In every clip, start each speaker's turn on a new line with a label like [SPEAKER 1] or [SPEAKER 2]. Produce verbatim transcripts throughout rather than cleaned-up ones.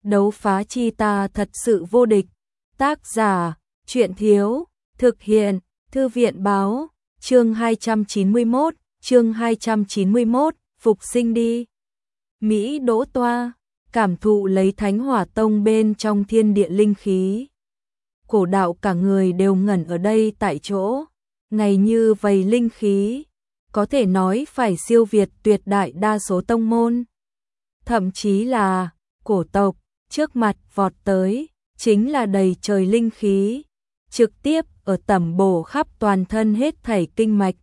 [SPEAKER 1] đấu phá chi ta thật sự vô địch. Tác giả, Truyện Thiếu, thực hiện, Thư viện Báo, chương hai trăm chín mươi mốt, chương hai trăm chín mươi mốt, phục sinh đi. Mỹ Đỗ Toa, cảm thụ lấy Thánh Hỏa Tông bên trong thiên địa linh khí. Cổ đạo cả người đều ngẩn ở đây tại chỗ, ngày như vầy linh khí, có thể nói phải siêu việt tuyệt đại đa số tông môn. Thậm chí là cổ tộc, trước mặt vọt tới, chính là đầy trời linh khí, trực tiếp ở tẩm bổ khắp toàn thân hết thảy kinh mạch.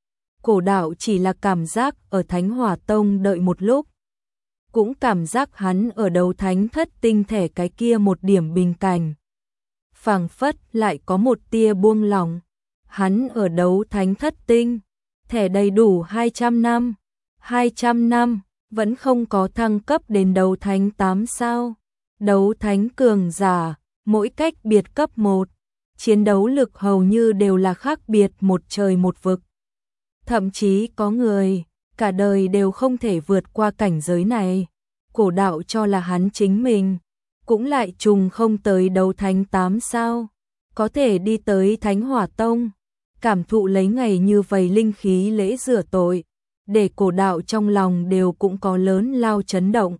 [SPEAKER 1] Cổ đạo chỉ là cảm giác ở Thánh Hỏa Tông đợi một lúc, cũng cảm giác hắn ở đấu thánh thất tinh thể cái kia một điểm bình cảnh. Phảng phất lại có một tia buông lỏng, hắn ở đấu thánh thất tinh, thể đầy đủ hai trăm năm, hai trăm năm, vẫn không có thăng cấp đến đấu thánh tám sao. Đấu thánh cường giả, mỗi cách biệt cấp một, chiến đấu lực hầu như đều là khác biệt một trời một vực. Thậm chí có người, cả đời đều không thể vượt qua cảnh giới này. Cổ đạo cho là hắn chính mình, cũng lại trùng không tới đấu thánh tám sao, có thể đi tới Thánh Hỏa Tông, cảm thụ lấy ngày như vầy linh khí lễ rửa tội, để cổ đạo trong lòng đều cũng có lớn lao chấn động.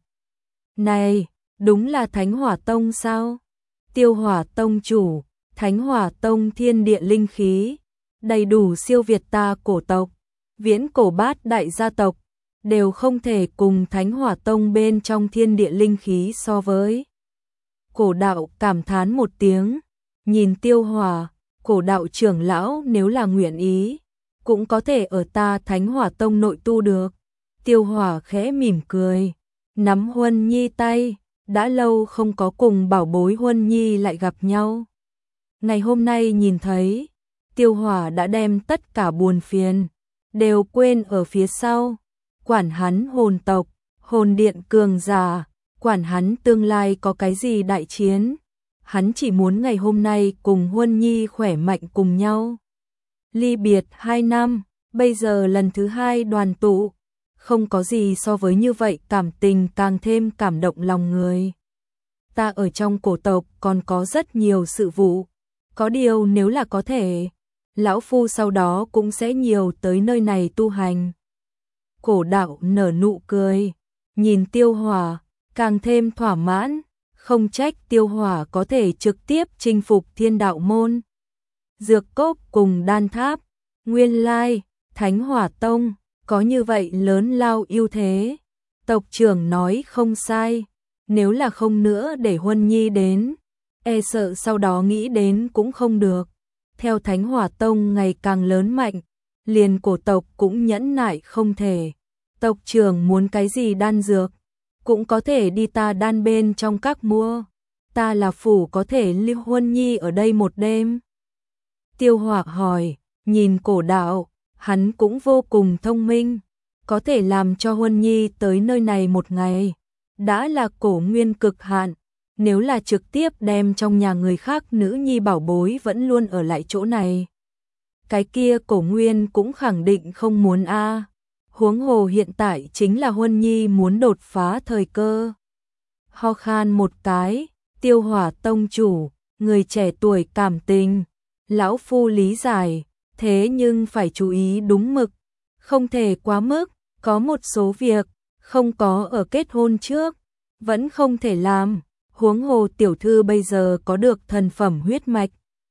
[SPEAKER 1] Này, đúng là Thánh Hỏa Tông sao? Tiêu Hỏa Tông chủ, Thánh Hỏa Tông thiên địa linh khí, đầy đủ siêu việt ta cổ tộc, viễn cổ bát đại gia tộc, đều không thể cùng Thánh Hỏa Tông bên trong thiên địa linh khí so với. Cổ đạo cảm thán một tiếng, nhìn Tiêu Hỏa, cổ đạo trưởng lão nếu là nguyện ý, cũng có thể ở ta Thánh Hỏa Tông nội tu được. Tiêu Hỏa khẽ mỉm cười, nắm Huân Nhi tay, đã lâu không có cùng bảo bối Huân Nhi lại gặp nhau. Ngày hôm nay nhìn thấy, Tiêu Hỏa đã đem tất cả buồn phiền, đều quên ở phía sau, quản hắn hồn tộc, hồn điện cường giả, quản hắn tương lai có cái gì đại chiến. Hắn chỉ muốn ngày hôm nay cùng Huân Nhi khỏe mạnh cùng nhau. Ly biệt hai năm, bây giờ lần thứ hai đoàn tụ, không có gì so với như vậy cảm tình càng thêm cảm động lòng người. Ta ở trong cổ tộc còn có rất nhiều sự vụ, có điều nếu là có thể, lão phu sau đó cũng sẽ nhiều tới nơi này tu hành. Cổ đạo nở nụ cười, nhìn Tiêu Hỏa, càng thêm thỏa mãn, không trách Tiêu Hỏa có thể trực tiếp chinh phục Thiên Đạo Môn, Dược Cốc cùng Đan Tháp. Nguyên lai, Thánh Hỏa Tông có như vậy lớn lao ưu thế. Tộc trưởng nói không sai, nếu là không nữa để Huân Nhi đến, e sợ sau đó nghĩ đến cũng không được. Theo Thánh Hỏa Tông ngày càng lớn mạnh, liền cổ tộc cũng nhẫn nại không thể. Tộc trưởng muốn cái gì đan dược, cũng có thể đi ta đan bên trong các mua. Ta là phủ có thể lưu Huân Nhi ở đây một đêm. Tiêu Hỏa hỏi, nhìn cổ đạo, hắn cũng vô cùng thông minh, có thể làm cho Huân Nhi tới nơi này một ngày, đã là cổ nguyên cực hạn. Nếu là trực tiếp đem trong nhà người khác nữ nhi bảo bối vẫn luôn ở lại chỗ này, cái kia cổ nguyên cũng khẳng định không muốn a. Huống hồ hiện tại chính là Huân Nhi muốn đột phá thời cơ. Ho khan một cái, Tiêu Hỏa Tông chủ, người trẻ tuổi cảm tình, lão phu lý giải, thế nhưng phải chú ý đúng mực, không thể quá mức, có một số việc, không có ở kết hôn trước, vẫn không thể làm. Huống hồ tiểu thư bây giờ có được thần phẩm huyết mạch.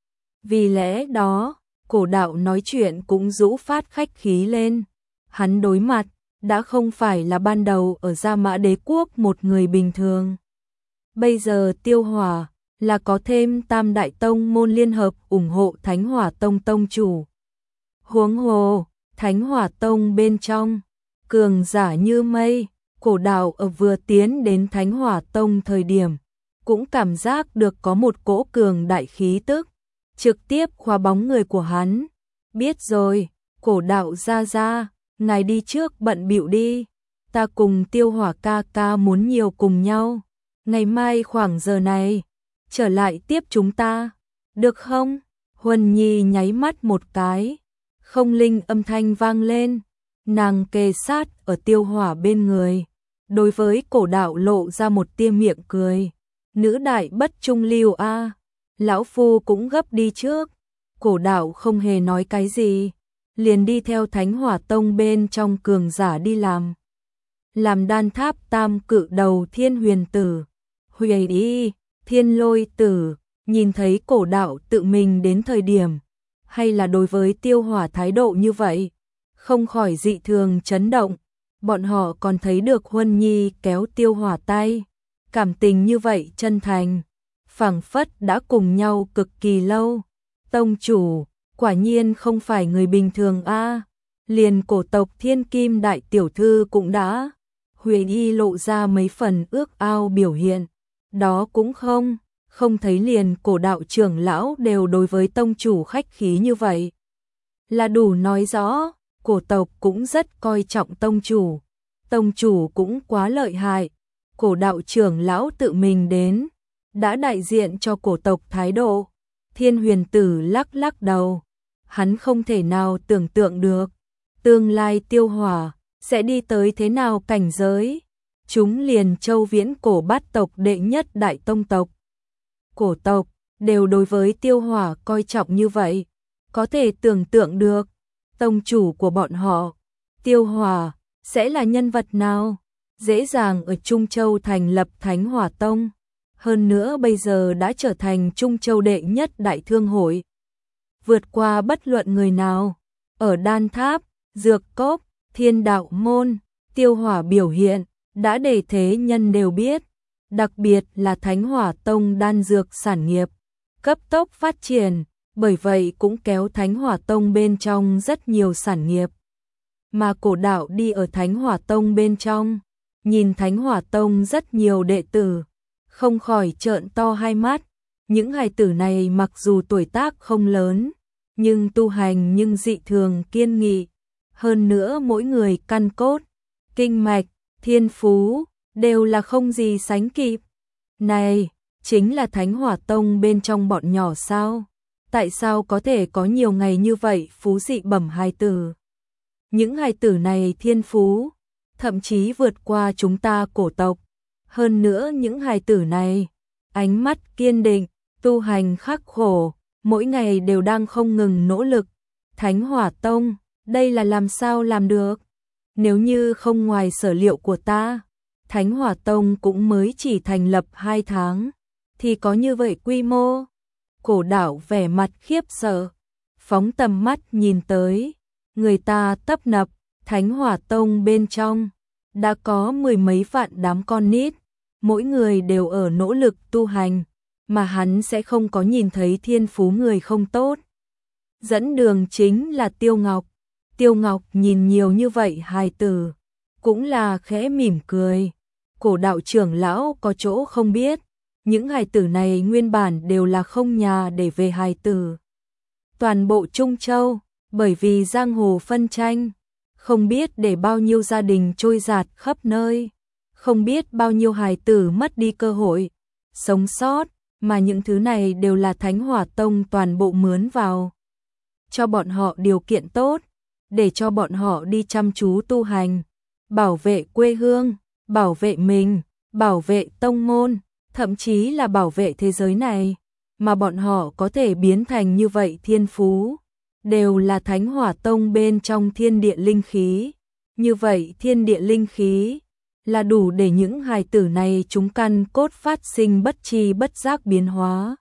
[SPEAKER 1] Vì lẽ đó, cổ đạo nói chuyện cũng rũ phát khách khí lên. Hắn đối mặt, đã không phải là ban đầu ở Gia Mã Đế Quốc một người bình thường. Bây giờ Tiêu Hỏa là có thêm Tam Đại Tông môn liên hợp ủng hộ Thánh Hỏa Tông tông chủ. Huống hồ, Thánh Hỏa Tông bên trong, cường giả như mây, cổ đạo ở vừa tiến đến Thánh Hỏa Tông thời điểm, cũng cảm giác được có một cỗ cường đại khí tức, trực tiếp khóa bóng người của hắn. Biết rồi, cổ đạo ra ra, ngài đi trước bận bịu đi, ta cùng Tiêu Hỏa ca ca muốn nhiều cùng nhau, ngày mai khoảng giờ này, trở lại tiếp chúng ta, được không? Huân Nhi nháy mắt một cái, không linh âm thanh vang lên, nàng kề sát ở Tiêu Hỏa bên người, đối với cổ đạo lộ ra một tia miệng cười. Nữ đại bất trung lưu a, lão phu cũng gấp đi trước. Cổ đạo không hề nói cái gì, liền đi theo Thánh Hỏa Tông bên trong cường giả đi làm. Làm đan tháp tam cự đầu Thiên Huyền Tử, Huệ đi, Thiên Lôi Tử, nhìn thấy cổ đạo tự mình đến thời điểm, hay là đối với Tiêu Hỏa thái độ như vậy, không khỏi dị thường chấn động. Bọn họ còn thấy được Huân Nhi kéo Tiêu Hỏa tay, cảm tình như vậy chân thành, phảng phất đã cùng nhau cực kỳ lâu. Tông chủ, quả nhiên không phải người bình thường a. Liền cổ tộc Thiên Kim đại tiểu thư cũng đã. Huệ Y lộ ra mấy phần ước ao biểu hiện, đó cũng không, không thấy liền cổ đạo trưởng lão đều đối với tông chủ khách khí như vậy. Là đủ nói rõ, cổ tộc cũng rất coi trọng tông chủ, tông chủ cũng quá lợi hại, cổ đạo trưởng lão tự mình đến, đã đại diện cho cổ tộc thái độ. Thiên Huyền Tử lắc lắc đầu, hắn không thể nào tưởng tượng được, tương lai Tiêu Hỏa sẽ đi tới thế nào cảnh giới. Chúng liền Châu Viễn cổ bát tộc đệ nhất đại tông tộc, cổ tộc đều đối với Tiêu Hỏa coi trọng như vậy, có thể tưởng tượng được tông chủ của bọn họ, Tiêu Hỏa sẽ là nhân vật nào, dễ dàng ở Trung Châu thành lập Thánh Hỏa Tông, hơn nữa bây giờ đã trở thành Trung Châu đệ nhất đại thương hội, vượt qua bất luận người nào. Ở Đan Tháp, Dược Cốc, Thiên Đạo Môn, Tiêu Hỏa biểu hiện đã để thế nhân đều biết, đặc biệt là Thánh Hỏa Tông đan dược sản nghiệp cấp tốc phát triển, bởi vậy cũng kéo Thánh Hỏa Tông bên trong rất nhiều sản nghiệp. Mà cổ đạo đi ở Thánh Hỏa Tông bên trong, nhìn Thánh Hỏa Tông rất nhiều đệ tử, không khỏi trợn to hai mắt. Những hài tử này mặc dù tuổi tác không lớn, nhưng tu hành nhưng dị thường kiên nghị, hơn nữa mỗi người căn cốt, kinh mạch, thiên phú đều là không gì sánh kịp. Này, chính là Thánh Hỏa Tông bên trong bọn nhỏ sao? Tại sao có thể có nhiều ngày như vậy phú dị bẩm hài tử? Những hài tử này thiên phú, thậm chí vượt qua chúng ta cổ tộc. Hơn nữa những hài tử này, ánh mắt kiên định, tu hành khắc khổ, mỗi ngày đều đang không ngừng nỗ lực. Thánh Hỏa Tông, đây là làm sao làm được? Nếu như không ngoài sở liệu của ta, Thánh Hỏa Tông cũng mới chỉ thành lập hai tháng, thì có như vậy quy mô. Cổ đạo vẻ mặt khiếp sợ, phóng tầm mắt nhìn tới, người ta tấp nập, Thánh Hỏa Tông bên trong, đã có mười mấy vạn đám con nít, mỗi người đều ở nỗ lực tu hành, mà hắn sẽ không có nhìn thấy thiên phú người không tốt. Dẫn đường chính là Tiêu Ngọc. Tiêu Ngọc nhìn nhiều như vậy hài tử, cũng là khẽ mỉm cười. Cổ đạo trưởng lão có chỗ không biết, những hài tử này nguyên bản đều là không nhà để về hài tử. Toàn bộ Trung Châu, bởi vì giang hồ phân tranh, không biết để bao nhiêu gia đình trôi dạt khắp nơi, không biết bao nhiêu hài tử mất đi cơ hội sống sót, mà những thứ này đều là Thánh Hỏa Tông toàn bộ mướn vào, cho bọn họ điều kiện tốt, để cho bọn họ đi chăm chú tu hành, bảo vệ quê hương, bảo vệ mình, bảo vệ tông môn, thậm chí là bảo vệ thế giới này, mà bọn họ có thể biến thành như vậy thiên phú, đều là Thánh Hỏa Tông bên trong thiên địa linh khí. Như vậy thiên địa linh khí là đủ để những hài tử này chúng căn cốt phát sinh bất tri bất giác biến hóa.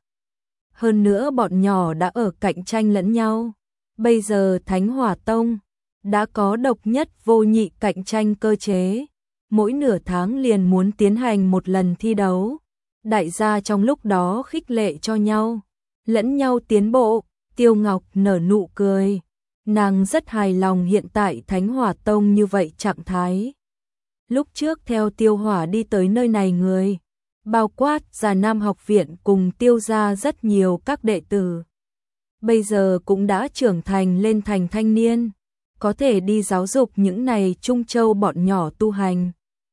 [SPEAKER 1] Hơn nữa bọn nhỏ đã ở cạnh tranh lẫn nhau. Bây giờ Thánh Hỏa Tông đã có độc nhất vô nhị cạnh tranh cơ chế, mỗi nửa tháng liền muốn tiến hành một lần thi đấu. Đại gia trong lúc đó khích lệ cho nhau, lẫn nhau tiến bộ. Tiêu Ngọc nở nụ cười, nàng rất hài lòng hiện tại Thánh Hỏa Tông như vậy trạng thái. Lúc trước theo Tiêu Hỏa đi tới nơi này người, bao quát Già Nam học viện cùng Tiêu gia rất nhiều các đệ tử. Bây giờ cũng đã trưởng thành lên thành thanh niên, có thể đi giáo dục những này Trung Châu bọn nhỏ tu hành.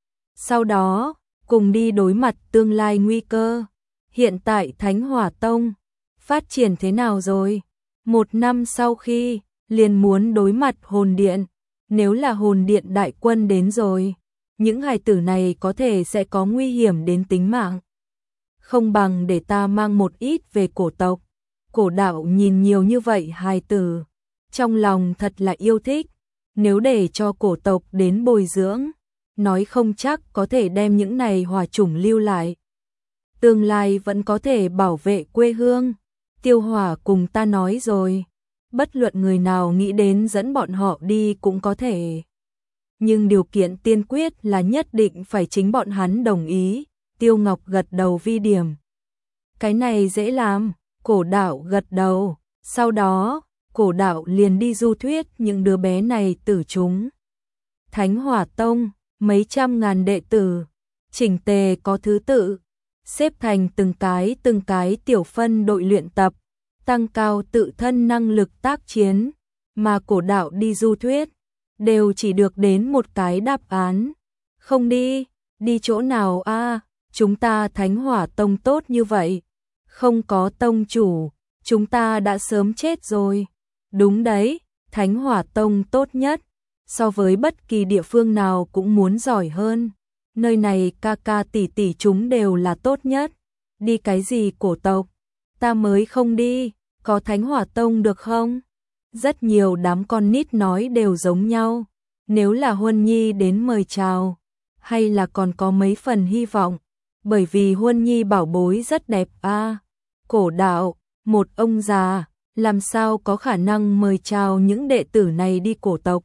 [SPEAKER 1] Sau đó, cùng đi đối mặt tương lai nguy cơ. Hiện tại Thánh Hỏa Tông phát triển thế nào rồi? Một năm sau khi, liền muốn đối mặt hồn điện. Nếu là hồn điện đại quân đến rồi, những hài tử này có thể sẽ có nguy hiểm đến tính mạng. không bằng để ta mang một ít về cổ tộc. Cổ đạo nhìn nhiều như vậy hài tử, trong lòng thật là yêu thích, nếu để cho cổ tộc đến bồi dưỡng, nói không chắc có thể đem những này hỏa chủng lưu lại. Tương lai vẫn có thể bảo vệ quê hương. Tiêu Hỏa cùng ta nói rồi, bất luận người nào nghĩ đến dẫn bọn họ đi cũng có thể. Nhưng điều kiện tiên quyết là nhất định phải chính bọn hắn đồng ý. Tiêu Ngọc gật đầu vi điểm. Cái này dễ làm, cổ đạo gật đầu, sau đó, cổ đạo liền đi du thuyết những đứa bé này tử chúng. Thánh Hỏa Tông, mấy trăm ngàn đệ tử, chỉnh tề có thứ tự, xếp thành từng cái từng cái tiểu phân đội luyện tập, tăng cao tự thân năng lực tác chiến, mà cổ đạo đi du thuyết, đều chỉ được đến một cái đáp án. Không đi, đi chỗ nào a? À, chúng ta Thánh Hỏa Tông tốt như vậy, không có tông chủ, chúng ta đã sớm chết rồi. Đúng đấy, Thánh Hỏa Tông tốt nhất, so với bất kỳ địa phương nào cũng muốn giỏi hơn. Nơi này ca ca tỷ tỷ chúng đều là tốt nhất. Đi cái gì cổ tộc? Ta mới không đi, có Thánh Hỏa Tông được không? Rất nhiều đám con nít nói đều giống nhau. Nếu là Huân Nhi đến mời chào, hay là còn có mấy phần hy vọng, bởi vì Huân Nhi bảo bối rất đẹp a. À, cổ đạo, một ông già, làm sao có khả năng mời chào những đệ tử này đi cổ tộc?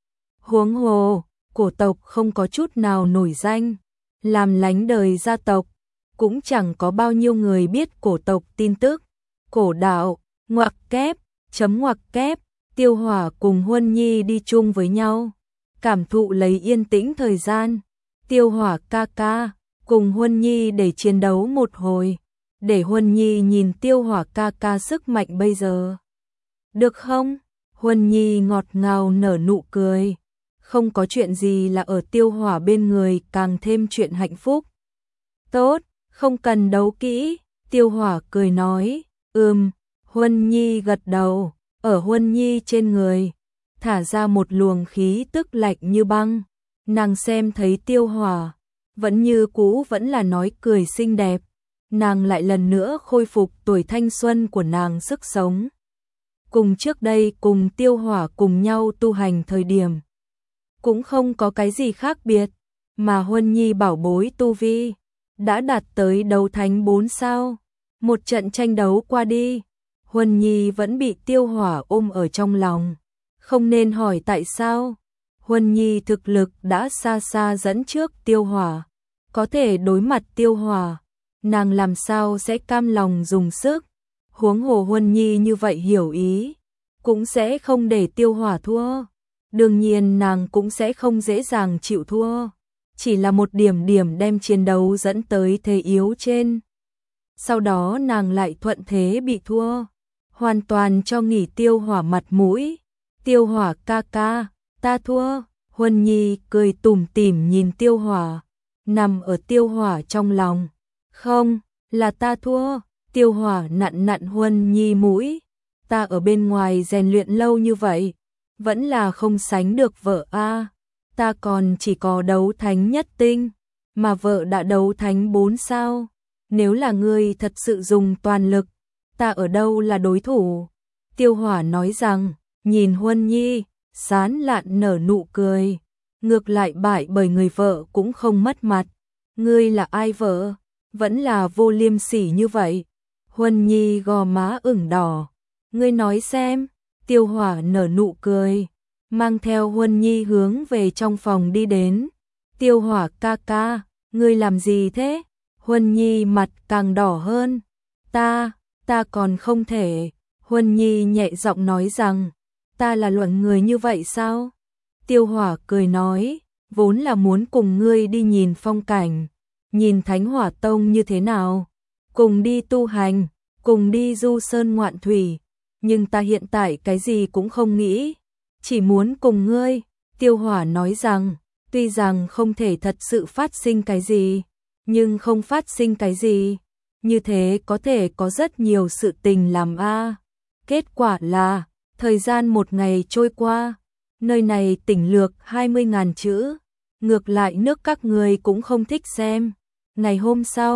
[SPEAKER 1] Huống hồ, cổ tộc không có chút nào nổi danh, làm lánh đời gia tộc, cũng chẳng có bao nhiêu người biết cổ tộc tin tức. Cổ đạo, ngoặc kép, chấm ngoặc kép, Tiêu Hỏa cùng Huân Nhi đi chung với nhau, cảm thụ lấy yên tĩnh thời gian. Tiêu Hỏa ca ca, cùng Huân Nhi để chiến đấu một hồi, để Huân Nhi nhìn Tiêu Hỏa ca ca sức mạnh bây giờ. Được không? Huân Nhi ngọt ngào nở nụ cười. Không có chuyện gì là ở Tiêu Hỏa bên người càng thêm chuyện hạnh phúc. Tốt, không cần đấu kỹ. Tiêu Hỏa cười nói, ừm. Huân Nhi gật đầu, ở Huân Nhi trên người thả ra một luồng khí tức lạnh như băng. Nàng xem thấy Tiêu Hỏa vẫn như cũ vẫn là nói cười xinh đẹp, nàng lại lần nữa khôi phục tuổi thanh xuân của nàng sức sống. Cùng trước đây cùng Tiêu Hỏa cùng nhau tu hành thời điểm, cũng không có cái gì khác biệt, mà Huân Nhi bảo bối tu vi đã đạt tới đấu thánh bốn sao. Một trận tranh đấu qua đi, Huân Nhi vẫn bị Tiêu Hỏa ôm ở trong lòng. Không nên hỏi tại sao, Huân Nhi thực lực đã xa xa dẫn trước Tiêu Hỏa, có thể đối mặt Tiêu Hỏa, nàng làm sao sẽ cam lòng dùng sức. Huống hồ Huân Nhi như vậy hiểu ý, cũng sẽ không để Tiêu Hỏa thua. Đương nhiên nàng cũng sẽ không dễ dàng chịu thua, chỉ là một điểm điểm đem chiến đấu dẫn tới thế yếu trên. Sau đó nàng lại thuận thế bị thua, hoàn toàn cho nghỉ Tiêu Hỏa mặt mũi. Tiêu Hỏa ca ca, ta thua. Huân Nhi cười tủm tỉm nhìn Tiêu Hỏa, nằm ở Tiêu Hỏa trong lòng. Không, là ta thua. Tiêu Hỏa nặn nặn Huân Nhi mũi. Ta ở bên ngoài rèn luyện lâu như vậy, vẫn là không sánh được vợ a. À, ta còn chỉ có đấu thánh nhất tinh, mà vợ đã đấu thánh bốn sao. Nếu là ngươi thật sự dùng toàn lực, ta ở đâu là đối thủ? Tiêu Hỏa nói rằng, nhìn Huân Nhi, sán lạn nở nụ cười. Ngược lại bại bởi người vợ cũng không mất mặt. Ngươi là ai vợ? Vẫn là vô liêm sỉ như vậy. Huân Nhi gò má ửng đỏ. Ngươi nói xem. Tiêu Hỏa nở nụ cười, mang theo Huân Nhi hướng về trong phòng đi đến. Tiêu Hỏa ca ca, ngươi làm gì thế? Huân Nhi mặt càng đỏ hơn. Ta, ta còn không thể. Huân Nhi nhẹ giọng nói rằng, ta là loại người như vậy sao? Tiêu Hỏa cười nói, vốn là muốn cùng ngươi đi nhìn phong cảnh, nhìn Thánh Hỏa Tông như thế nào, cùng đi tu hành, cùng đi du sơn ngoạn thủy, nhưng ta hiện tại cái gì cũng không nghĩ, chỉ muốn cùng ngươi. Tiêu Hỏa nói rằng, tuy rằng không thể thật sự phát sinh cái gì, nhưng không phát sinh cái gì, như thế có thể có rất nhiều sự tình làm a. Kết quả là, thời gian một ngày trôi qua, nơi này tỉnh lược hai mươi nghìn chữ, ngược lại nước các người cũng không thích xem. Ngày hôm sau,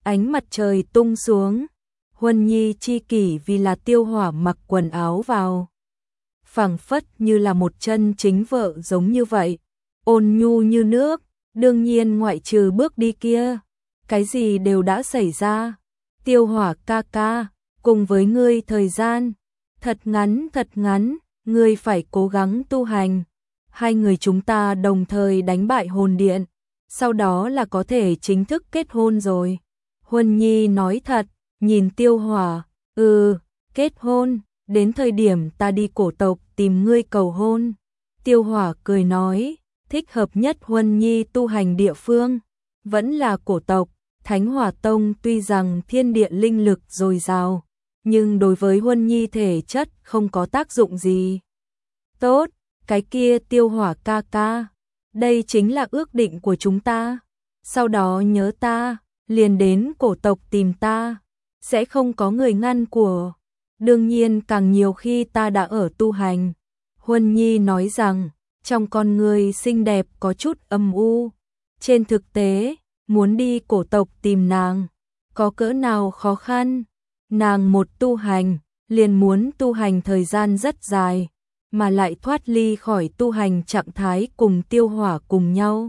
[SPEAKER 1] Ánh mặt trời tung xuống, Huân Nhi chi kỷ vì là Tiêu Hỏa mặc quần áo vào. Phảng phất như là một chân chính vợ giống như vậy, ôn nhu như nước, đương nhiên ngoại trừ bước đi kia, cái gì đều đã xảy ra. Tiêu Hỏa ca ca, cùng với ngươi thời gian thật ngắn thật ngắn, ngươi phải cố gắng tu hành. Hai người chúng ta đồng thời đánh bại hồn điện, sau đó là có thể chính thức kết hôn rồi. Huân Nhi nói thật, nhìn Tiêu Hỏa, ừ, kết hôn, đến thời điểm ta đi cổ tộc tìm ngươi cầu hôn. Tiêu Hỏa cười nói, thích hợp nhất Huân Nhi tu hành địa phương, vẫn là cổ tộc. Thánh Hỏa Tông tuy rằng thiên địa linh lực dồi dào, nhưng đối với Huân Nhi thể chất không có tác dụng gì. Tốt, cái kia Tiêu Hỏa ca ca, đây chính là ước định của chúng ta. Sau đó nhớ ta, liền đến cổ tộc tìm ta, sẽ không có người ngăn của. Đương nhiên càng nhiều khi ta đã ở tu hành. Huân Nhi nói rằng, trong con người xinh đẹp có chút âm u. Trên thực tế, muốn đi cổ tộc tìm nàng, có cỡ nào khó khăn. Nàng một tu hành, liền muốn tu hành thời gian rất dài, mà lại thoát ly khỏi tu hành trạng thái cùng Tiêu Hỏa cùng nhau.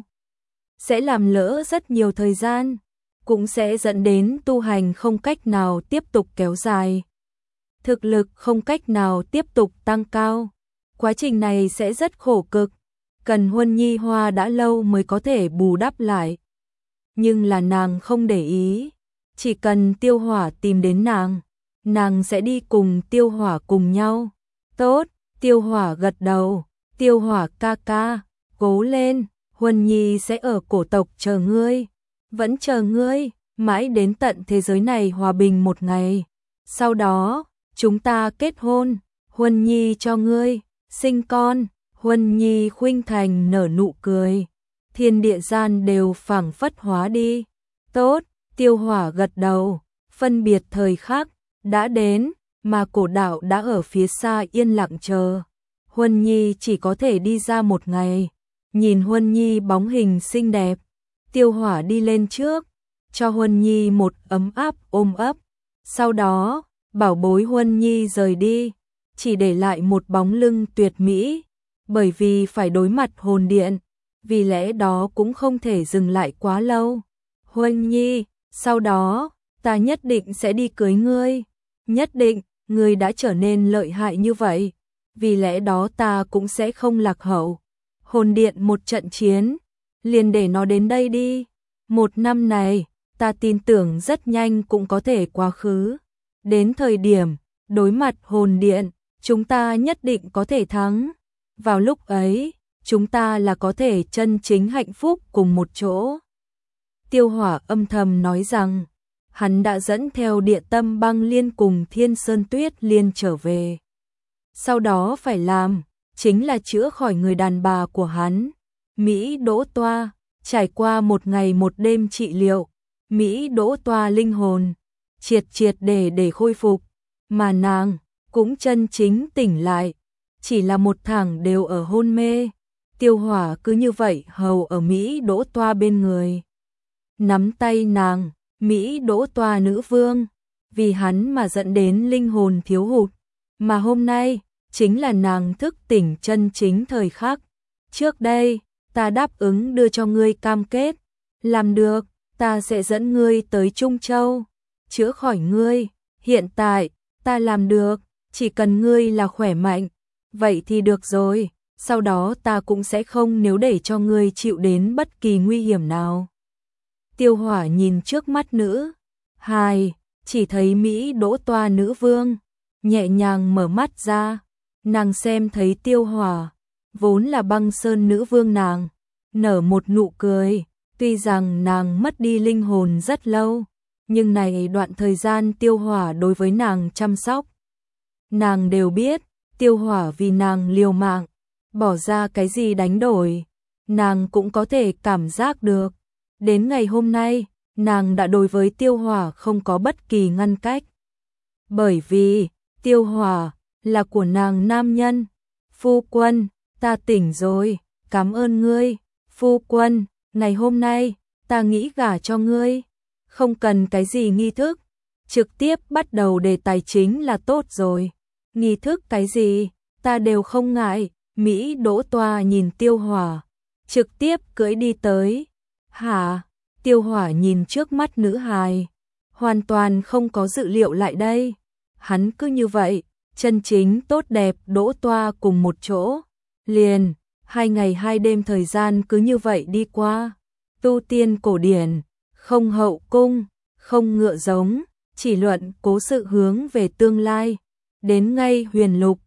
[SPEAKER 1] Sẽ làm lỡ rất nhiều thời gian, cũng sẽ dẫn đến tu hành không cách nào tiếp tục kéo dài. Thực lực không cách nào tiếp tục tăng cao. Quá trình này sẽ rất khổ cực, cần Huân Nhi hoa đã lâu mới có thể bù đắp lại. Nhưng là nàng không để ý, chỉ cần Tiêu Hỏa tìm đến nàng, nàng sẽ đi cùng Tiêu Hỏa cùng nhau. Tốt, Tiêu Hỏa gật đầu, Tiêu Hỏa ca ca, cố lên, Huân Nhi sẽ ở cổ tộc chờ ngươi, vẫn chờ ngươi, mãi đến tận thế giới này hòa bình một ngày. Sau đó, chúng ta kết hôn, Huân Nhi cho ngươi sinh con. Huân Nhi khuynh thành nở nụ cười, thiên địa gian đều phảng phất hóa đi. Tốt, Tiêu Hỏa gật đầu, phân biệt thời khắc đã đến, mà cổ đạo đã ở phía xa yên lặng chờ. Huân Nhi chỉ có thể đi ra một ngày, nhìn Huân Nhi bóng hình xinh đẹp, Tiêu Hỏa đi lên trước, cho Huân Nhi một ấm áp ôm ấp. Sau đó, bảo bối Huân Nhi rời đi, chỉ để lại một bóng lưng tuyệt mỹ, bởi vì phải đối mặt hồn điện, vì lẽ đó cũng không thể dừng lại quá lâu. Huân Nhi, sau đó, ta nhất định sẽ đi cưới ngươi, nhất định, ngươi đã trở nên lợi hại như vậy, vì lẽ đó ta cũng sẽ không lạc hậu. Hồn điện một trận chiến, liền để nó đến đây đi. Một năm này, ta tin tưởng rất nhanh cũng có thể quá khứ. Đến thời điểm, đối mặt hồn điện, chúng ta nhất định có thể thắng. Vào lúc ấy, chúng ta là có thể chân chính hạnh phúc cùng một chỗ. Tiêu Hỏa âm thầm nói rằng, hắn đã dẫn theo Địa Tâm Băng Liên cùng Thiên Sơn Tuyết Liên trở về. Sau đó phải làm, chính là chữa khỏi người đàn bà của hắn, Mỹ Đỗ Toa. Trải qua một ngày một đêm trị liệu, Mỹ Đỗ Toa linh hồn triệt triệt để để khôi phục, mà nàng cũng chân chính tỉnh lại, chỉ là một thằng đều ở hôn mê. Tiêu Hỏa cứ như vậy hầu ở Mỹ Đỗ Toa bên người, nắm tay nàng, Mỹ Đỗ Toa nữ vương, vì hắn mà dẫn đến linh hồn thiếu hụt, mà hôm nay chính là nàng thức tỉnh chân chính thời khắc. Trước đây, ta đáp ứng đưa cho ngươi cam kết, làm được, ta sẽ dẫn ngươi tới Trung Châu, chữa khỏi ngươi. Hiện tại, ta làm được, chỉ cần ngươi là khỏe mạnh, vậy thì được rồi, sau đó ta cũng sẽ không nếu để cho ngươi chịu đến bất kỳ nguy hiểm nào. Tiêu Hỏa nhìn trước mắt nữ hài, chỉ thấy Mỹ Đỗ Toa nữ vương, nhẹ nhàng mở mắt ra, nàng xem thấy Tiêu Hỏa, vốn là Băng Sơn nữ vương nàng, nở một nụ cười, tuy rằng nàng mất đi linh hồn rất lâu, nhưng này đoạn thời gian Tiêu Hỏa đối với nàng chăm sóc. Nàng đều biết, Tiêu Hỏa vì nàng liều mạng, bỏ ra cái gì đánh đổi, nàng cũng có thể cảm giác được. Đến ngày hôm nay, nàng đã đối với Tiêu Hỏa không có bất kỳ ngăn cách. Bởi vì, Tiêu Hỏa là của nàng nam nhân. Phu quân, ta tỉnh rồi, cảm ơn ngươi. Phu quân, ngày hôm nay, ta nghĩ gả cho ngươi. không cần cái gì nghi thức, trực tiếp bắt đầu đề tài chính là tốt rồi. Nghi thức cái gì, ta đều không ngại. Mỹ Đỗ Toa nhìn Tiêu Hỏa, trực tiếp cưỡi đi tới. Hả? Tiêu Hỏa nhìn trước mắt nữ hài, hoàn toàn không có dự liệu lại đây. Hắn cứ như vậy, chân chính tốt đẹp Đỗ Toa cùng một chỗ. Liền, hai ngày hai đêm thời gian cứ như vậy đi qua. Tu tiên cổ điển, không hậu cung, không ngựa giống, chỉ luận cố sự hướng về tương lai. Đến ngay huyền lục,